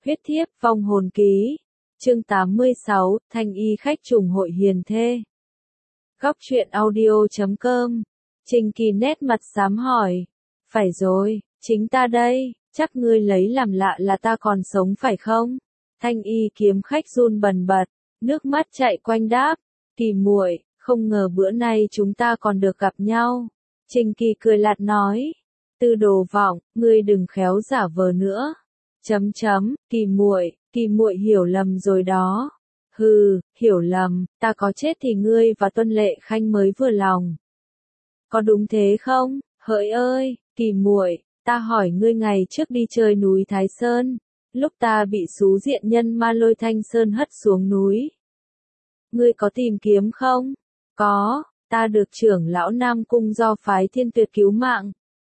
Huyết thiếp vong hồn ký. Chương 86, Thanh y khách trùng hội hiền thê. Góc truyện audio.com. Trình Kỳ nét mặt xám hỏi. Phải rồi, chính ta đây, chắc ngươi lấy làm lạ là ta còn sống phải không? Thanh y kiếm khách run bần bật, nước mắt chạy quanh đáp. Kỳ muội, không ngờ bữa nay chúng ta còn được gặp nhau. Trình Kỳ cười lạt nói. Tư Đồ Vọng, ngươi đừng khéo giả vờ nữa. Kỳ muội hiểu lầm rồi đó. Hừ, hiểu lầm, ta có chết thì ngươi và Tuân Lệ Khanh mới vừa lòng. Có đúng thế không? Hỡi ơi, Kỳ muội, ta hỏi ngươi ngày trước đi chơi núi Thái Sơn, lúc ta bị xú diện nhân ma lôi Thanh Sơn hất xuống núi. Ngươi có tìm kiếm không? Có, ta được trưởng lão Nam Cung do phái Thiên Tuyệt cứu mạng.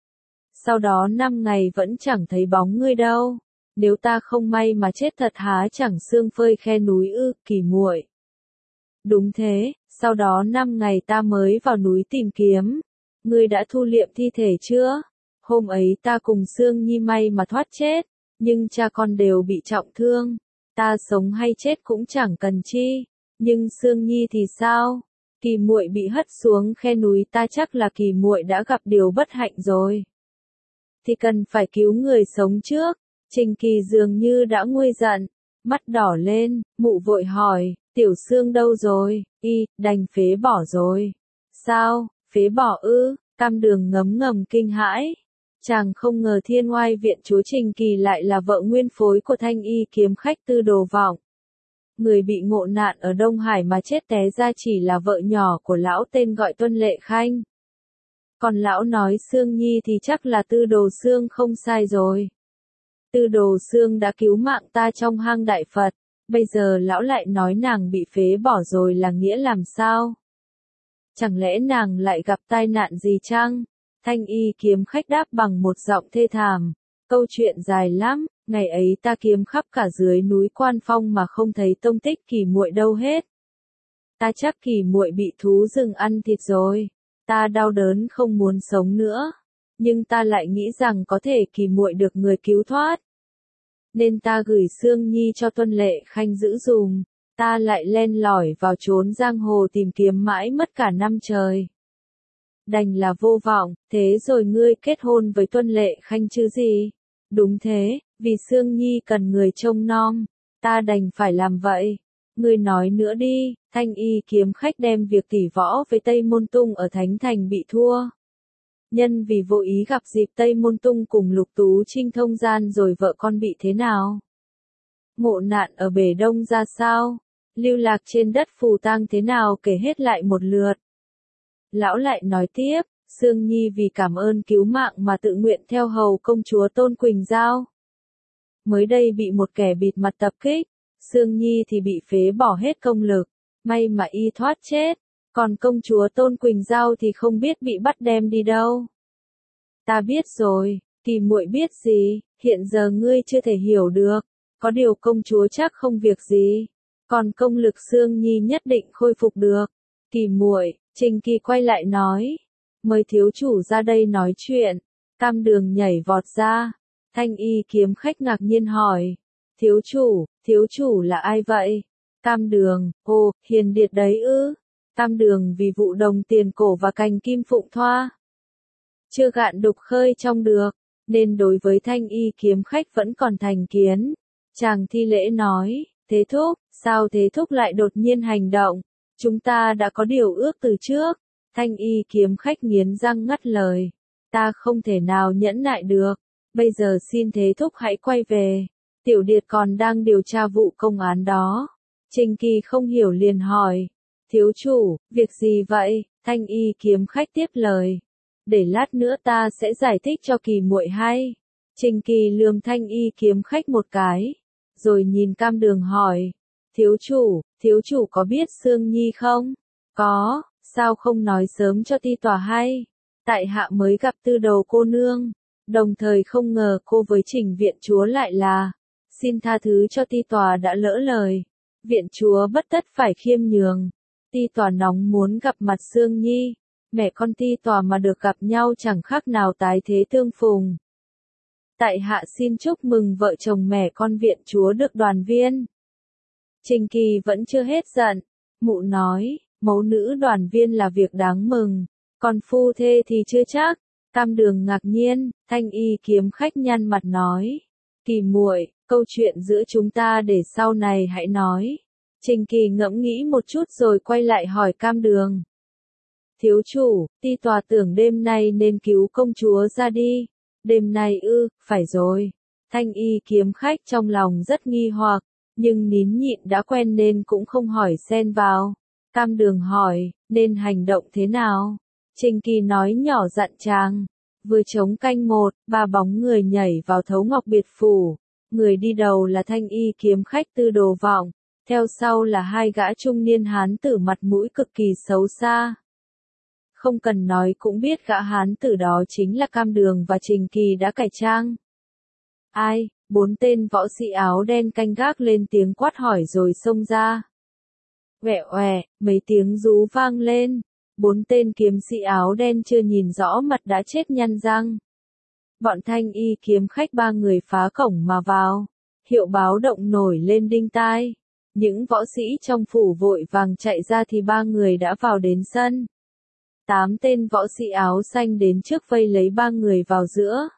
Sau đó 5 ngày vẫn chẳng thấy bóng ngươi đâu. Nếu ta không may mà chết thật há chẳng xương phơi khe núi ư, Kỳ muội. Đúng thế, sau đó 5 ngày ta mới vào núi tìm kiếm. Ngươi đã thu liệm thi thể chưa? Hôm ấy ta cùng Sương Nhi may mà thoát chết, nhưng cha con đều bị trọng thương. Ta sống hay chết cũng chẳng cần chi, nhưng Sương Nhi thì sao? Kỳ muội bị hất xuống khe núi, ta chắc là Kỳ muội đã gặp điều bất hạnh rồi. Thì cần phải cứu người sống trước. Trình Kỳ dường như đã nguôi giận, mắt đỏ lên, mụ vội hỏi, Tiểu Sương đâu rồi? Đành phế bỏ rồi. Sao, phế bỏ ư? Cam Đường ngấm ngầm kinh hãi. Chàng không ngờ Thiên Oai viện chúa Trình Kỳ lại là vợ nguyên phối của Thanh y kiếm khách Tư Đồ Vọng. Người bị ngộ nạn ở Đông Hải mà chết té ra chỉ là vợ nhỏ của lão tên gọi Tuân Lệ Khanh. Còn lão nói Sương Nhi thì chắc là Tư Đồ Sương không sai rồi. Tư Đồ Sương đã cứu mạng ta trong hang Đại Phật, bây giờ lão lại nói nàng bị phế bỏ rồi là nghĩa làm sao? Chẳng lẽ nàng lại gặp tai nạn gì chăng? Thanh y kiếm khách đáp bằng một giọng thê thảm. Câu chuyện dài lắm, ngày ấy ta kiếm khắp cả dưới núi Quan Phong mà không thấy tông tích Kỳ muội đâu hết. Ta chắc Kỳ muội bị thú rừng ăn thịt rồi. Ta đau đớn không muốn sống nữa. Nhưng ta lại nghĩ rằng có thể Kỳ muội được người cứu thoát. Nên ta gửi Sương Nhi cho Tuân Lệ Khanh giữ dùm. Ta lại len lỏi vào chốn giang hồ tìm kiếm mãi mất cả năm trời. Đành là vô vọng, thế rồi ngươi kết hôn với Tuân Lệ Khanh chứ gì? Đúng thế, vì Sương Nhi cần người trông nom, ta đành phải làm vậy. Ngươi nói nữa đi. Thanh y kiếm khách đem việc tỷ võ với Tây Môn Tung ở Thánh Thành bị thua. Nhân vì vô ý gặp dịp Tây Môn Tung cùng Lục Tú Trinh thông gian rồi vợ con bị thế nào? Ngộ nạn ở bể Đông ra sao? Lưu lạc trên đất phù tang thế nào kể hết lại một lượt. Lão lại nói tiếp, Sương Nhi vì cảm ơn cứu mạng mà tự nguyện theo hầu công chúa Tôn Quỳnh Giao. Mới đây bị một kẻ bịt mặt tập kích, Sương Nhi thì bị phế bỏ hết công lực, may mà y thoát chết. Còn công chúa Tôn Quỳnh Giao thì không biết bị bắt đem đi đâu. Ta biết rồi, Kỳ muội biết gì, hiện giờ ngươi chưa thể hiểu được. Có điều công chúa chắc không việc gì. Còn công lực Sương Nhi nhất định khôi phục được. Kỳ muội, Trình Kỳ quay lại nói. Mời thiếu chủ ra đây nói chuyện. Cam Đường nhảy vọt ra. Thanh y kiếm khách ngạc nhiên hỏi. Thiếu chủ là ai vậy? Cam Đường, hiền điệt đấy ư? Cam Đường vì vụ đồng tiền cổ và cành kim phụng thoa. Chưa gạn đục khơi trong được, nên đối với Thanh y kiếm khách vẫn còn thành kiến. Chàng thi lễ nói, Thế thúc, sao Thế thúc lại đột nhiên hành động? Chúng ta đã có điều ước từ trước. Thanh y kiếm khách nghiến răng ngắt lời. Ta không thể nào nhẫn nại được. Bây giờ xin Thế thúc hãy quay về. Tiểu Điệt còn đang điều tra vụ công án đó. Trình Kỳ không hiểu liền hỏi. Thiếu chủ, việc gì vậy? Thanh y kiếm khách tiếp lời. Để lát nữa ta sẽ giải thích cho Kỳ muội hay. Trình Kỳ lườm Thanh y kiếm khách một cái. Rồi nhìn Cam Đường hỏi. Thiếu chủ có biết Sương Nhi không? Có, sao không nói sớm cho ti tòa hay? Tại hạ mới gặp Tư Đồ cô nương. Đồng thời không ngờ cô với Trình viện chúa lại là. Xin tha thứ cho ti tòa đã lỡ lời. Viện chúa bất tất phải khiêm nhường. Ti tòa nóng muốn gặp mặt Sương Nhi. Mẹ con ti tòa mà được gặp nhau chẳng khác nào tái thế tương phùng. tại hạ xin chúc mừng vợ chồng mẹ con viện chúa được đoàn viên. Trình Kỳ vẫn chưa hết giận, mụ nói, mẫu nữ đoàn viên là việc đáng mừng, còn phu thê thì chưa chắc. Cam Đường ngạc nhiên, Thanh Y kiếm khách nhăn mặt nói, Kỳ muội, câu chuyện giữa chúng ta để sau này hãy nói. Trình Kỳ ngẫm nghĩ một chút rồi quay lại hỏi Cam Đường. Thiếu chủ, ti tòa tưởng đêm nay nên cứu công chúa ra đi. Đêm nay ư, phải rồi. Thanh Y kiếm khách trong lòng rất nghi hoặc, nhưng nín nhịn đã quen nên cũng không hỏi xen vào. Cam Đường hỏi, nên hành động thế nào? Trình Kỳ nói nhỏ dặn chàng. Vừa trống canh một, ba bóng người nhảy vào Thấu Ngọc Biệt Phủ. Người đi đầu là Thanh Y kiếm khách Tư Đồ Vọng, theo sau là hai gã trung niên hán tử mặt mũi cực kỳ xấu xa. Không cần nói cũng biết gã hán tử đó chính là Cam Đường và Trình Kỳ đã cải trang. Ai? Bốn tên võ sĩ áo đen canh gác lên tiếng quát hỏi rồi xông ra. Oẹ oẹ, mấy tiếng rú vang lên. Bốn tên kiếm sĩ áo đen chưa nhìn rõ mặt đã chết nhăn răng. Bọn Thanh Y kiếm khách ba người phá cổng mà vào. Hiệu báo động nổi lên đinh tai. Những võ sĩ trong phủ vội vàng chạy ra thì ba người đã vào đến sân. 8 tên võ sĩ áo xanh đến trước vây lấy ba người vào giữa.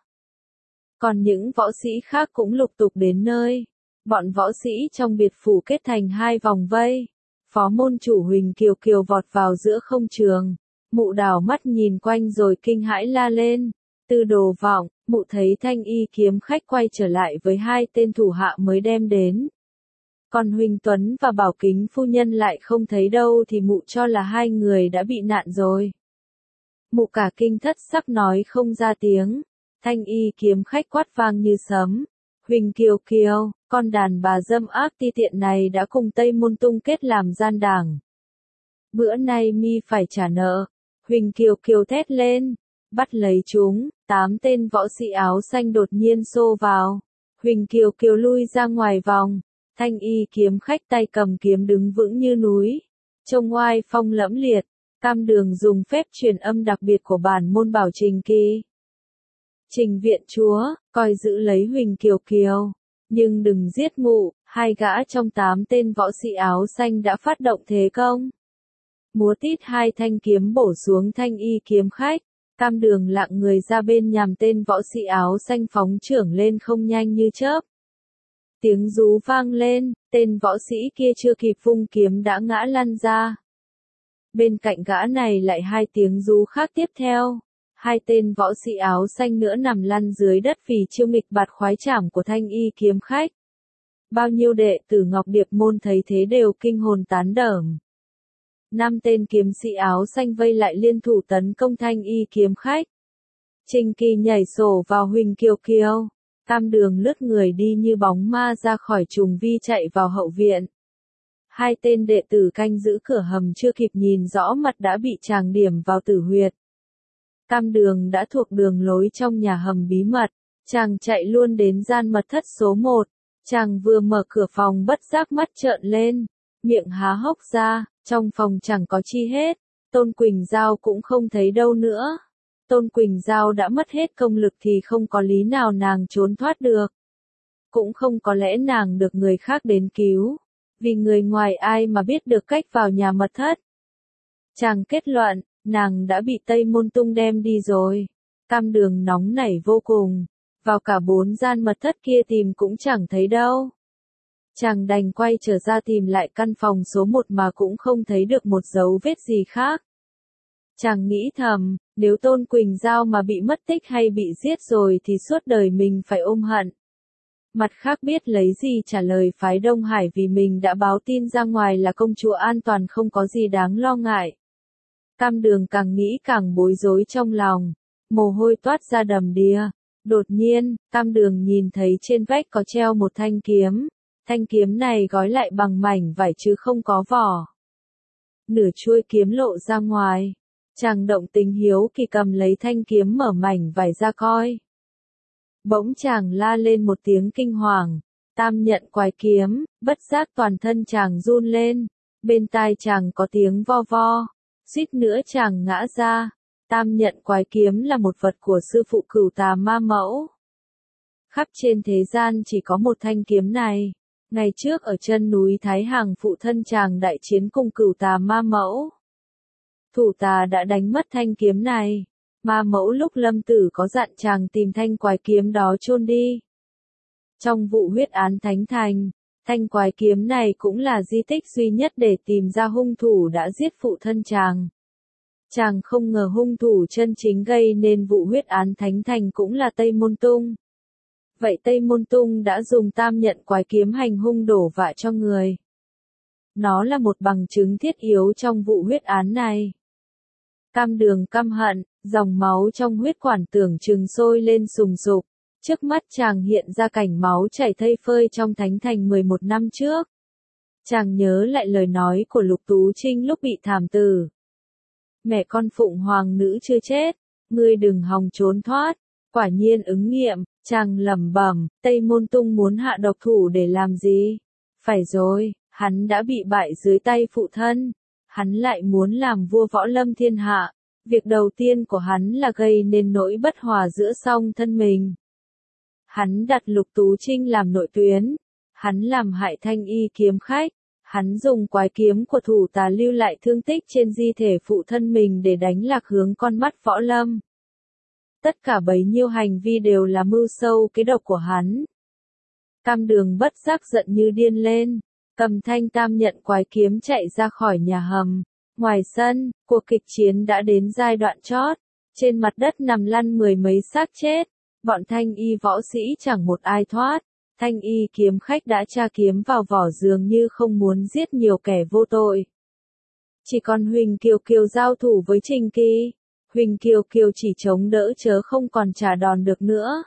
Còn những võ sĩ khác cũng lục tục đến nơi. Bọn võ sĩ trong biệt phủ kết thành hai vòng vây. Phó môn chủ Huỳnh Kiều Kiều vọt vào giữa không trường. Mụ đảo mắt nhìn quanh rồi kinh hãi la lên. Tư Đồ Vọng, mụ thấy Thanh Y kiếm khách quay trở lại với hai tên thủ hạ mới đem đến. Còn Huỳnh Tuấn và Bảo Kính phu nhân lại không thấy đâu thì mụ cho là hai người đã bị nạn rồi. Mụ cả kinh thất sắc nói không ra tiếng. Thanh Y kiếm khách quát vang như sấm. Huỳnh Kiều Kiều, con đàn bà dâm ác ti tiện này đã cùng Tây Môn Tung kết làm gian đảng. Bữa nay mi phải trả nợ. Huỳnh Kiều Kiều thét lên. Bắt lấy chúng, 8 tên võ sĩ áo xanh đột nhiên xô vào. Huỳnh Kiều Kiều lui ra ngoài vòng. Thanh Y kiếm khách tay cầm kiếm đứng vững như núi. Trông oai phong lẫm liệt. Cam Đường dùng phép truyền âm đặc biệt của bản môn bảo Trình Kỳ. Trình viện chúa, coi giữ lấy Huỳnh Kiều Kiều. Nhưng đừng giết mụ, hai gã trong 8 tên võ sĩ áo xanh đã phát động thế công. Múa tít hai thanh kiếm bổ xuống Thanh Y kiếm khách. Cam Đường lặng người ra bên nhằm tên võ sĩ áo xanh phóng chưởng lên không nhanh như chớp. Tiếng rú vang lên, tên võ sĩ kia chưa kịp vung kiếm đã ngã lăn ra. Bên cạnh gã này lại hai tiếng rú khác tiếp theo. Hai tên võ sĩ áo xanh nữa nằm lăn dưới đất vì chiêu nghịch bạt khoái trảm của Thanh Y kiếm khách. Bao nhiêu đệ tử Ngọc Điệp môn thấy thế đều kinh hồn tán đởm. 5 tên kiếm sĩ áo xanh vây lại liên thủ tấn công Thanh Y kiếm khách. Trình Kỳ nhảy sổ vào Huỳnh Kiều Kiều. Cam Đường lướt người đi như bóng ma ra khỏi trùng vi chạy vào hậu viện. Hai tên đệ tử canh giữ cửa hầm chưa kịp nhìn rõ mặt đã bị chàng điểm vào tử huyệt. Cam Đường đã thuộc đường lối trong nhà hầm bí mật. Chàng chạy luôn đến gian mật thất số 1. Chàng vừa mở cửa phòng bất giác mắt trợn lên. Miệng há hốc ra, trong phòng chẳng có chi hết. Tôn Quỳnh Giao cũng không thấy đâu nữa. Tôn Quỳnh Giao đã mất hết công lực thì không có lý nào nàng trốn thoát được. Cũng không có lẽ nàng được người khác đến cứu. Vì người ngoài ai mà biết được cách vào nhà mật thất. Chàng kết luận, nàng đã bị Tây Môn Tung đem đi rồi. Cam Đường nóng nảy vô cùng. Vào cả 4 gian mật thất kia tìm cũng chẳng thấy đâu. Chàng đành quay trở ra tìm lại căn phòng số 1 mà cũng không thấy được một dấu vết gì khác. Chàng nghĩ thầm, nếu Tôn Quỳnh Giao mà bị mất tích hay bị giết rồi thì suốt đời mình phải ôm hận. Mặt khác biết lấy gì trả lời phái Đông Hải vì mình đã báo tin ra ngoài là công chúa an toàn không có gì đáng lo ngại. Cam Đường càng nghĩ càng bối rối trong lòng, mồ hôi toát ra đầm đìa. Đột nhiên, Cam Đường nhìn thấy trên vách có treo một thanh kiếm. Thanh kiếm này gói lại bằng mảnh vải chứ không có vỏ. Nửa chuôi kiếm lộ ra ngoài. Chàng động tính hiếu kỳ cầm lấy thanh kiếm mở mảnh vải ra coi. Bỗng chàng la lên một tiếng kinh hoàng. Tam nhận quái kiếm, bất giác toàn thân chàng run lên. Bên tai chàng có tiếng vo vo. Suýt nữa chàng ngã ra. Tam nhận quái kiếm là một vật của sư phụ Cửu Tà Ma Mẫu. Khắp trên thế gian chỉ có một thanh kiếm này. Ngày trước ở chân núi Thái Hằng phụ thân chàng đại chiến cùng Cửu Tà Ma Mẫu. Thủ tà đã đánh mất thanh kiếm này. Ma Mẫu lúc lâm tử có dặn chàng tìm thanh quái kiếm đó chôn đi. Trong vụ huyết án Thánh Thành, thanh quái kiếm này cũng là di tích duy nhất để tìm ra hung thủ đã giết phụ thân chàng. Chàng không ngờ hung thủ chân chính gây nên vụ huyết án Thánh Thành cũng là Tây Môn Tung. Vậy Tây Môn Tung đã dùng tam nhận quái kiếm hành hung đổ vạ cho người. Nó là một bằng chứng thiết yếu trong vụ huyết án này. Cam Đường căm hận, dòng máu trong huyết quản tưởng chừng sôi lên sùng sục. Trước mắt chàng hiện ra cảnh máu chảy thây phơi trong Thánh Thành 11 năm trước. Chàng nhớ lại lời nói của Lục Tú Trinh lúc bị thảm tử. Mẹ con Phụng Hoàng nữ chưa chết, ngươi đừng hòng trốn thoát. Quả nhiên ứng nghiệm, chàng lẩm bẩm, Tây Môn Tung muốn hạ độc thủ để làm gì? Phải rồi, hắn đã bị bại dưới tay phụ thân. Hắn lại muốn làm vua võ lâm thiên hạ. Việc đầu tiên của hắn là gây nên nỗi bất hòa giữa song thân mình. Hắn đặt Lục Tú Trinh làm nội tuyến. Hắn làm hại Thanh Y kiếm khách. Hắn dùng quái kiếm của thủ tà lưu lại thương tích trên di thể phụ thân mình để đánh lạc hướng con mắt võ lâm. Tất cả bấy nhiêu hành vi đều là mưu sâu kế độc của hắn. Cam Đường bất giác giận như điên lên, cầm thanh tam nhận quái kiếm chạy ra khỏi nhà hầm. Ngoài sân, cuộc kịch chiến đã đến giai đoạn chót. Trên mặt đất nằm lăn mười mấy xác chết. Bọn Thanh Y võ sĩ chẳng một ai thoát. Thanh Y kiếm khách đã tra kiếm vào vỏ dường như không muốn giết nhiều kẻ vô tội. Chỉ còn Huỳnh Kiều Kiều giao thủ với Trình Kỳ. Huỳnh Kiều Kiều chỉ chống đỡ chớ không còn trả đòn được nữa.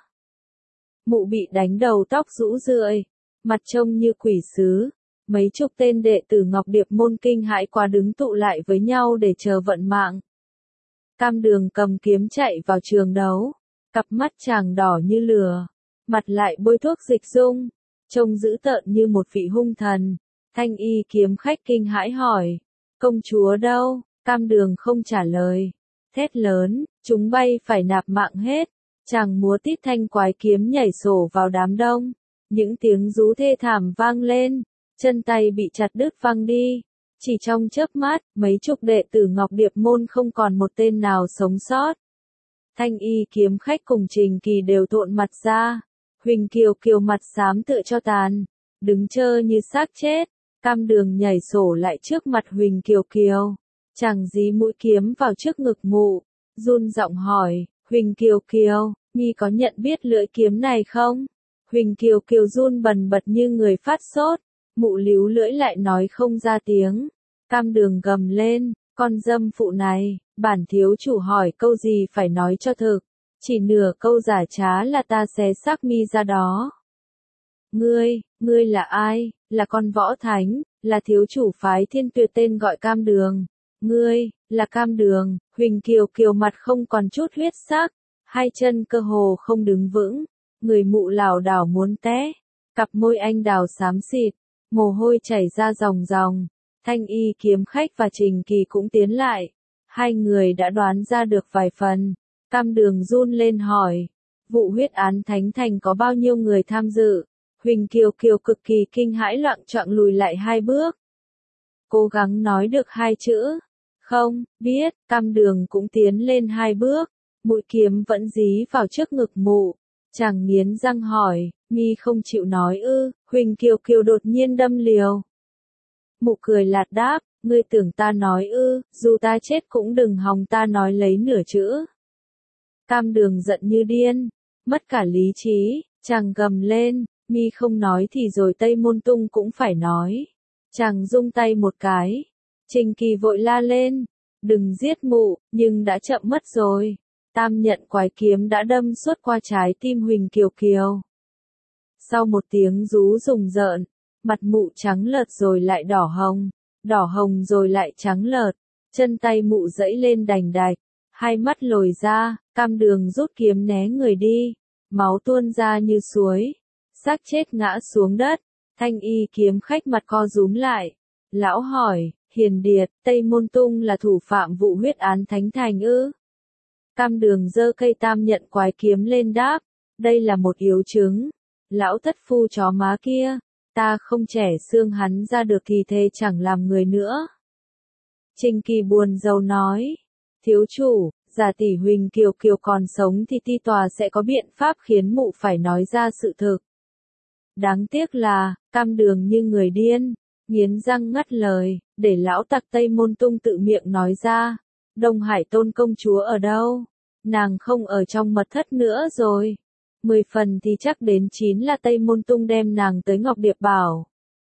Mụ bị đánh đầu tóc rũ rượi, mặt trông như quỷ sứ. Mấy chục tên đệ tử Ngọc Điệp môn kinh hãi quá đứng tụ lại với nhau để chờ vận mạng. Cam Đường cầm kiếm chạy vào trường đấu, cặp mắt chàng đỏ như lửa, mặt lại bôi thuốc dịch dung, trông dữ tợn như một vị hung thần. Thanh Y kiếm khách kinh hãi hỏi, công chúa đâu? Cam Đường không trả lời. Thét lớn, chúng bay phải nạp mạng hết. Chàng múa tít thanh quái kiếm nhảy sổ vào đám đông. Những tiếng rú thê thảm vang lên, chân tay bị chặt đứt văng đi. Chỉ trong chớp mắt, mấy chục đệ tử Ngọc Điệp môn không còn một tên nào sống sót. Thanh Y kiếm khách cùng Trình Kỳ đều thộn mặt ra. Huỳnh Kiều Kiều mặt xám tựa cho tàn, đứng trơ như xác chết. Cam Đường nhảy sổ lại trước mặt Huỳnh Kiều Kiều. Chàng dí mũi kiếm vào trước ngực mụ, run giọng hỏi, Huỳnh Kiều Kiều, Nhi có nhận biết lưỡi kiếm này không? Huỳnh Kiều Kiều run bần bật như người phát sốt, mụ líu lưỡi lại nói không ra tiếng. Cam Đường gầm lên, con dâm phụ này, bản thiếu chủ hỏi câu gì phải nói cho thực, chỉ nửa câu giả trá là ta xé xác mi ra đó. Ngươi là ai? Là con võ thánh, là thiếu chủ phái Thiên Tuyệt tên gọi Cam Đường. Ngươi, là Cam Đường. Huỳnh Kiều Kiều mặt không còn chút huyết sắc, hai chân cơ hồ không đứng vững, người mụ lảo đảo muốn té, cặp môi anh đào xám xịt, mồ hôi chảy ra ròng ròng. Thanh Y kiếm khách và Trình Kỳ cũng tiến lại, hai người đã đoán ra được vài phần. Cam Đường run lên hỏi, vụ huyết án Thánh Thành có bao nhiêu người tham dự? Huỳnh Kiều Kiều cực kỳ kinh hãi loạng choạng lùi lại hai bước, cố gắng nói được hai chữ, không biết. Cam Đường cũng tiến lên hai bước, mũi kiếm vẫn dí vào trước ngực mụ. Chàng nghiến răng hỏi, mi không chịu nói ư? Huỳnh Kiều Kiều đột nhiên đâm liều. Mụ cười lạt đáp, ngươi tưởng ta nói ư? Dù ta chết cũng đừng hòng ta nói lấy nửa chữ. Cam Đường giận như điên, mất cả lý trí, chàng gầm lên, mi không nói thì rồi Tây Môn Tung cũng phải nói. Chàng rung tay một cái. Trình Kỳ vội la lên, đừng giết mụ, nhưng đã chậm mất rồi. Tam nhận quái kiếm đã đâm suốt qua trái tim Huỳnh Kiều Kiều. Sau một tiếng rú rùng rợn, mặt mụ trắng lợt rồi lại đỏ hồng rồi lại trắng lợt, chân tay mụ giãy lên đành đạch, hai mắt lồi ra. Cam Đường rút kiếm né người đi, máu tuôn ra như suối, xác chết ngã xuống đất. Thanh Y kiếm khách mặt co rúm lại, lão hỏi, Hiền Điệt, Tây Môn Tung là thủ phạm vụ huyết án Thánh Thành ư? Cam Đường giơ cây tam nhận quái kiếm lên đáp, đây là một yếu chứng. Lão thất phu chó má kia, ta không trẻ xương hắn ra được thì thề chẳng làm người nữa. Trình Kỳ buồn rầu nói, thiếu chủ, giả tỷ Huỳnh Kiều Kiều còn sống thì ti tòa sẽ có biện pháp khiến mụ phải nói ra sự thực. Đáng tiếc là, Cam Đường như người điên, nghiến răng ngắt lời, để lão tặc Tây Môn Tung tự miệng nói ra, Đông Hải Tôn công chúa ở đâu? Nàng không ở trong mật thất nữa rồi. 10 phần thì chắc đến 9 là Tây Môn Tung đem nàng tới Ngọc Điệp Bảo.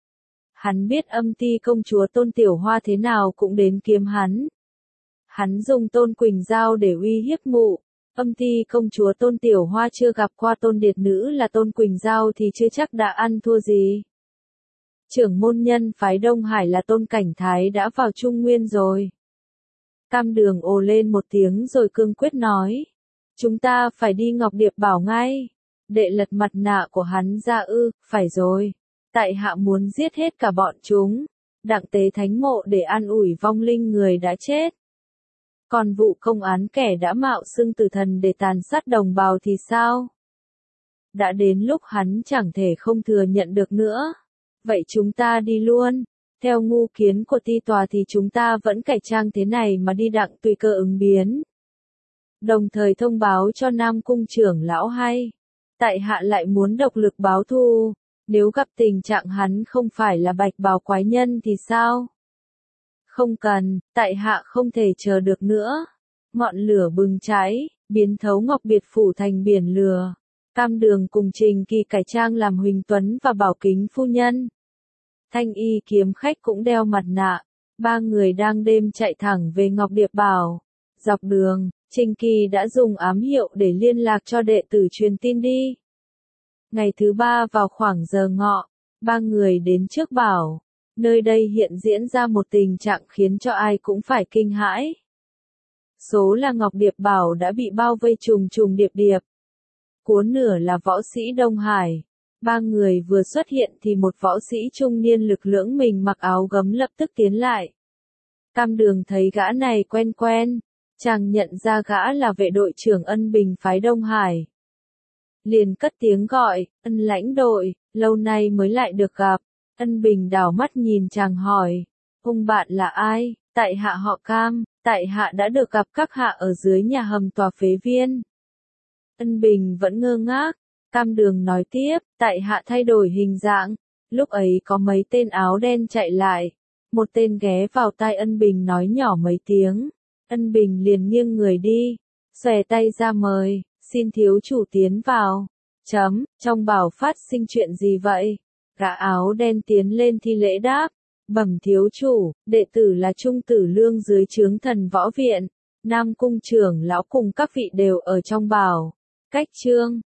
Hắn biết âm ti công chúa Tôn Tiểu Hoa thế nào cũng đến kiếm hắn. Hắn dùng Tôn Quỳnh Giao để uy hiếp mụ. Âm ti công chúa Tôn Tiểu Hoa chưa gặp qua Tôn Điệt Nữ là Tôn Quỳnh Giao thì chưa chắc đã ăn thua gì. Trưởng môn nhân phái Đông Hải là Tôn Cảnh Thái đã vào Trung Nguyên rồi. Cam Đường ồ lên một tiếng rồi cương quyết nói. Chúng ta phải đi Ngọc Điệp Bảo ngay. Đệ lật mặt nạ của hắn ra phải rồi. Tại hạ muốn giết hết cả bọn chúng. Đặng tế thánh mộ để an ủi vong linh người đã chết. Còn vụ công án kẻ đã mạo xưng tử thần để tàn sát đồng bào thì sao? Đã đến lúc hắn chẳng thể không thừa nhận được nữa. Vậy chúng ta đi luôn. Theo ngu kiến của ti tòa thì chúng ta vẫn cải trang thế này mà đi đặng tùy cơ ứng biến. Đồng thời thông báo cho Nam Cung trưởng lão hay. Tại hạ lại muốn độc lực báo thù. Nếu gặp tình trạng hắn không phải là bạch bào quái nhân thì sao? Không cần, tại hạ không thể chờ được nữa. Ngọn lửa bừng cháy, biến thấu Ngọc Biệt Phủ thành biển lửa. Cam Đường cùng Trình Kỳ cải trang làm Huỳnh Tuấn và Bảo Kính phu nhân. Thanh Y kiếm khách cũng đeo mặt nạ. Ba người đang đêm chạy thẳng về Ngọc Điệp Bảo. Dọc đường, Trình Kỳ đã dùng ám hiệu để liên lạc cho đệ tử truyền tin đi. Ngày thứ 3 vào khoảng giờ ngọ, ba người đến trước bảo. Nơi đây hiện diễn ra một tình trạng khiến cho ai cũng phải kinh hãi. Số là Ngọc Điệp Bảo đã bị bao vây trùng trùng điệp điệp. Cuốn nửa là võ sĩ Đông Hải. Ba người vừa xuất hiện thì một võ sĩ trung niên lực lưỡng mình mặc áo gấm lập tức tiến lại. Cam Đường thấy gã này quen quen. Chàng nhận ra gã là vệ đội trưởng Ân Bình phái Đông Hải. Liền cất tiếng gọi, Ân lãnh đội, lâu nay mới lại được gặp. Ân Bình đảo mắt nhìn chàng hỏi, ông bạn là ai? Tại hạ họ Cam, tại hạ đã được gặp các hạ ở dưới nhà hầm tòa phế viên. Ân Bình vẫn ngơ ngác. Cam Đường nói tiếp, tại hạ thay đổi hình dạng. Lúc ấy có mấy tên áo đen chạy lại. Một tên ghé vào tai Ân Bình nói nhỏ mấy tiếng. Ân Bình liền nghiêng người đi. Xòe tay ra mời, xin thiếu chủ tiến vào. Trong bảo phát sinh chuyện gì vậy? Gã áo đen tiến lên thi lễ đáp. Bẩm thiếu chủ, đệ tử là Trung Tử Lương dưới trướng Thần Võ Viện. Nam Cung trưởng lão cùng các vị đều ở trong bảo. Cách chương